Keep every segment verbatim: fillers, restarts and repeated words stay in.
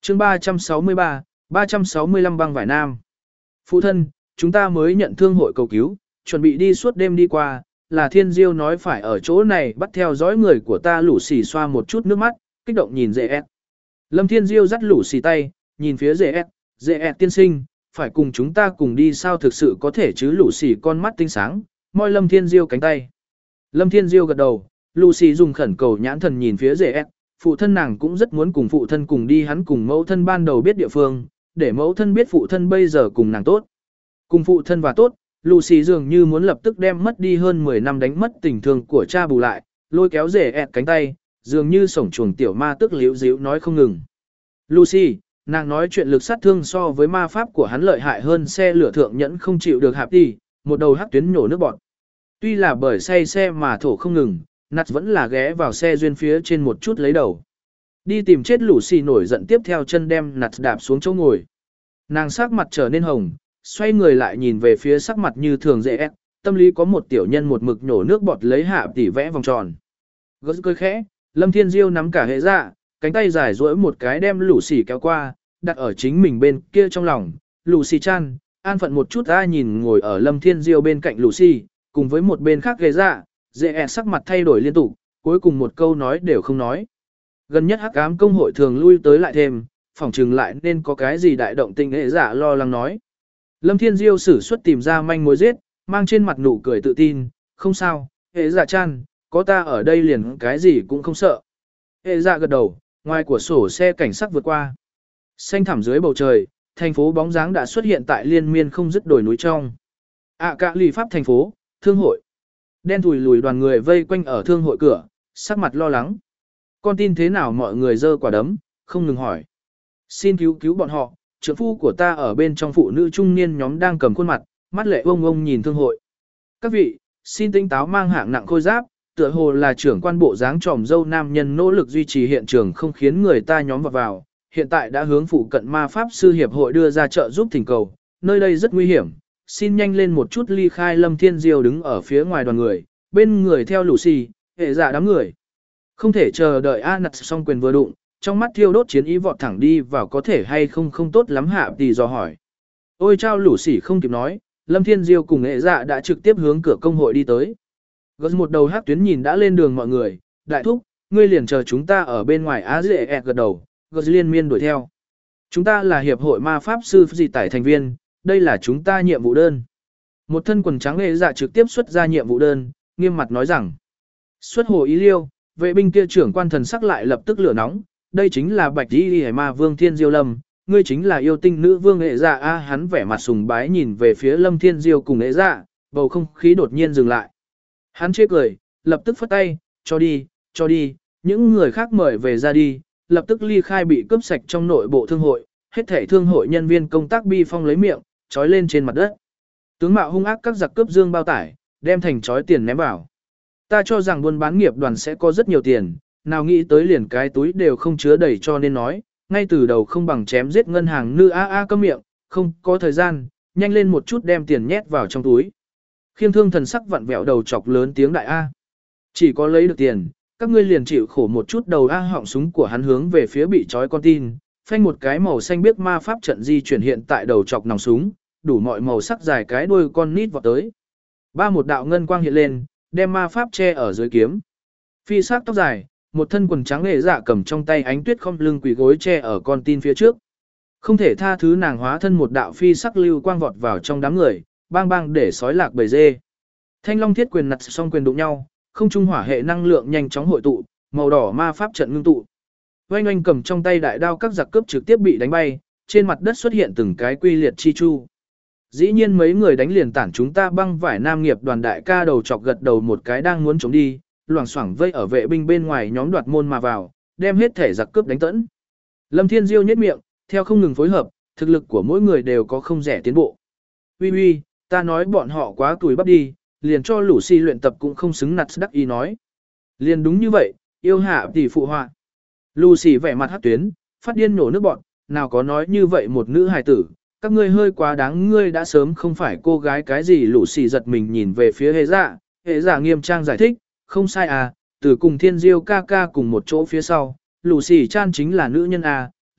chương ba trăm sáu mươi ba, ba trăm sáu mươi lăm băng vải nam. Phụ thân, chúng ta mới nhận thương hội cầu cứu, chuẩn bị đi suốt đêm đi qua, là Thiên Diêu nói phải ở chỗ này bắt theo dõi người của ta. Lũ xì xoa một chút nước mắt, kích động nhìn dễ ép. Lâm Thiên Diêu dắt Lũ xì tay, nhìn phía dễ ép, dễ ép tiên sinh, phải cùng chúng ta cùng đi sao? Thực sự có thể chứ? Lũ xì con mắt tinh sáng, moi Lâm Thiên Diêu cánh tay. Lâm Thiên Diêu gật đầu, Lũ xì dùng khẩn cầu nhãn thần nhìn phía dễ ép. Phụ thân nàng cũng rất muốn cùng phụ thân cùng đi, hắn cùng mẫu thân ban đầu biết địa phương, để mẫu thân biết phụ thân bây giờ cùng nàng tốt. Cùng phụ thân và tốt, Lucy dường như muốn lập tức đem mất đi hơn mười năm đánh mất tình thương của cha bù lại, lôi kéo rể ẹt cánh tay, dường như sổng chuồng tiểu ma tức liễu díu nói không ngừng. Lucy, nàng nói chuyện lực sát thương so với ma pháp của hắn lợi hại hơn xe lửa thượng nhẫn không chịu được hạp đi, một đầu hắc tuyến nhổ nước bọt. Tuy là bởi say xe mà thổ không ngừng, nặt vẫn là ghé vào xe duyên phía trên một chút lấy đầu. Đi tìm chết Lucy nổi giận tiếp theo chân đem nặt đạp xuống chỗ ngồi. Nàng sắc mặt trở nên hồng, xoay người lại nhìn về phía sắc mặt như thường dễ ép, tâm lý có một tiểu nhân một mực nhổ nước bọt lấy hạ tỉ vẽ vòng tròn. Gớt cười khẽ, Lâm Thiên Diêu nắm cả hệ dạ, cánh tay dài duỗi một cái đem Lucy kéo qua, đặt ở chính mình bên kia trong lòng. Lucy chan, an phận một chút ta nhìn ngồi ở Lâm Thiên Diêu bên cạnh Lucy, cùng với một bên khác hệ dạ, dễ ép sắc mặt thay đổi liên tục, cuối cùng một câu nói đều không nói. Gần nhất hắc ám công hội thường lui tới lại thêm, phỏng chừng lại nên có cái gì đại động tình. Hệ dạ lo lắng nói. Lâm Thiên Diêu sử xuất tìm ra manh mối giết, mang trên mặt nụ cười tự tin, không sao, hệ dạ chan, có ta ở đây liền cái gì cũng không sợ. Hệ dạ gật đầu, ngoài của sổ xe cảnh sát vượt qua. Xanh thẳm dưới bầu trời, thành phố bóng dáng đã xuất hiện tại liên miên không dứt đồi núi trong. ạ cạ lì pháp thành phố, thương hội. Đen thùi lùi đoàn người vây quanh ở thương hội cửa, sắc mặt lo lắng. Con tin thế nào? Mọi người giơ quả đấm, không ngừng hỏi. Xin cứu cứu bọn họ, trưởng phu của ta ở bên trong. Phụ nữ trung niên nhóm đang cầm khuôn mặt, mắt lệ ông ông nhìn thương hội. Các vị, xin tinh táo, mang hạng nặng khôi giáp, tựa hồ là trưởng quan bộ dáng tròm dâu nam nhân nỗ lực duy trì hiện trường không khiến người ta nhóm vào vào. Hiện tại đã hướng phụ cận ma pháp sư hiệp hội đưa ra trợ giúp thỉnh cầu, nơi đây rất nguy hiểm, xin nhanh lên một chút ly khai. Lâm Thiên Diêu đứng ở phía ngoài đoàn người, bên người theo Lucy, hệ dạ đám người. Không thể chờ đợi A nặt xong quyền vừa đụng, trong mắt thiêu đốt chiến ý vọt thẳng đi vào. Có thể hay không không tốt lắm hạ thì dò hỏi. Ôi chao, Lucy không kịp nói, Lâm Thiên Diêu cùng hệ dạ đã trực tiếp hướng cửa công hội đi tới. Gớt một đầu hát tuyến nhìn đã lên đường mọi người, đại thúc, ngươi liền chờ chúng ta ở bên ngoài. Á dễ ẹt gật đầu, Gớt liên miên đuổi theo. Chúng ta là hiệp hội ma pháp sư gì tải thành viên, đây là chúng ta nhiệm vụ đơn. Một thân quần trắng hệ dạ trực tiếp xuất ra nhiệm vụ đơn, nghiêm mặt nói rằng. Xuất hồ ý liêu, vệ binh kia trưởng quan thần sắc lại lập tức lửa nóng, đây chính là bạch y hải ma vương Thiên Diêu Lâm, ngươi chính là yêu tinh nữ vương hệ dạ. A hắn vẻ mặt sùng bái nhìn về phía Lâm Thiên Diêu cùng hệ dạ, bầu không khí đột nhiên dừng lại. Hắn chế cười, lập tức phất tay, cho đi, cho đi, những người khác mời về ra đi, lập tức ly khai bị cướp sạch trong nội bộ thương hội, hết thảy thương hội nhân viên công tác bi phong lấy miệng, trói lên trên mặt đất. Tướng mạo hung ác các giặc cướp dương bao tải, đem thành trói tiền ném vào. Ta cho rằng buôn bán nghiệp đoàn sẽ có rất nhiều tiền, nào nghĩ tới liền cái túi đều không chứa đầy, cho nên nói, ngay từ đầu không bằng chém giết ngân hàng nữ. A a câm miệng, không có thời gian, nhanh lên một chút đem tiền nhét vào trong túi. Khiêng thương thần sắc vặn vẹo đầu chọc lớn tiếng đại A. Chỉ có lấy được tiền, các ngươi liền chịu khổ một chút. Đầu A họng súng của hắn hướng về phía bị trói con tin, phanh một cái màu xanh biếc ma pháp trận di chuyển hiện tại đầu chọc nòng súng, đủ mọi màu sắc dài cái đuôi con nít vọt tới. Ba một đạo ngân quang hiện lên, đem ma pháp che ở dưới kiếm. Phi sắc tóc dài, một thân quần trắng hệ dạ cầm trong tay ánh tuyết không lưng quỳ gối che ở con tin phía trước. Không thể tha thứ nàng hóa thân một đạo phi sắc lưu quang vọt vào trong đám người, bang bang để sói lạc bầy dê. Thanh long thiết quyền nặt xong quyền đụng nhau, không trung hỏa hệ năng lượng nhanh chóng hội tụ, màu đỏ ma pháp trận ngưng tụ. Oanh oanh cầm trong tay đại đao các giặc cướp trực tiếp bị đánh bay, trên mặt đất xuất hiện từng cái quy liệt chi chu. Dĩ nhiên mấy người đánh liền tản chúng ta băng vải nam nghiệp đoàn. Đại ca đầu chọc gật đầu một cái đang muốn chống đi, loảng xoảng vây ở vệ binh bên ngoài nhóm đoạt môn mà vào, đem hết thể giặc cướp đánh tẫn. Lâm Thiên Diêu nhếch miệng, theo không ngừng phối hợp, thực lực của mỗi người đều có không rẻ tiến bộ. Uy uy, ta nói bọn họ quá tuổi bắp đi, liền cho Lucy luyện tập cũng không xứng. Nặt đắc ý nói. Liền đúng như vậy, yêu hạ tỷ phụ họa. Lucy vẻ mặt hắc tuyến, phát điên nổ nước bọn, nào có nói như vậy một nữ hài tử, các ngươi hơi quá đáng, ngươi đã sớm không phải cô gái cái gì. Lucy giật mình nhìn về phía hệ dạ, hệ dạ nghiêm trang giải thích, không sai à, từ cùng Thiên Diêu ca ca cùng một chỗ phía sau, Lucy chan chính là nữ nhân à,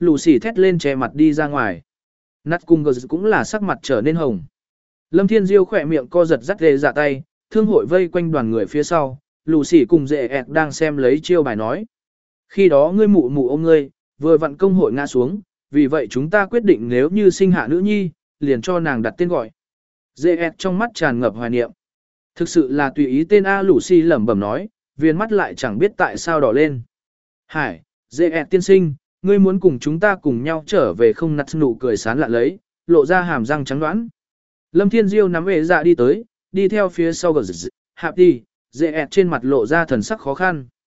Lucy thét lên che mặt đi ra ngoài. Nat cùng Gờ cũng là sắc mặt trở nên hồng. Lâm Thiên Diêu khỏe miệng co giật dắt ghê dạ tay, thương hội vây quanh đoàn người phía sau, Lucy cùng dệ ẹt đang xem lấy chiêu bài nói. Khi đó ngươi mụ mụ ôm ngươi, vừa vặn công hội ngã xuống, vì vậy chúng ta quyết định nếu như sinh hạ nữ nhi, liền cho nàng đặt tên gọi. Dệ ẹt trong mắt tràn ngập hoài niệm. Thực sự là tùy ý tên A Lucy lẩm bẩm nói, viên mắt lại chẳng biết tại sao đỏ lên. Hải, dệ ẹt tiên sinh, ngươi muốn cùng chúng ta cùng nhau trở về không? Nặt nụ cười sán lạ lấy, lộ ra hàm răng trắng đoán. Lâm Thiên Diêu nắm ghế dạ đi tới, đi theo phía sau Gờ hạp đi, dệ ẹt trên mặt lộ ra thần sắc khó khăn.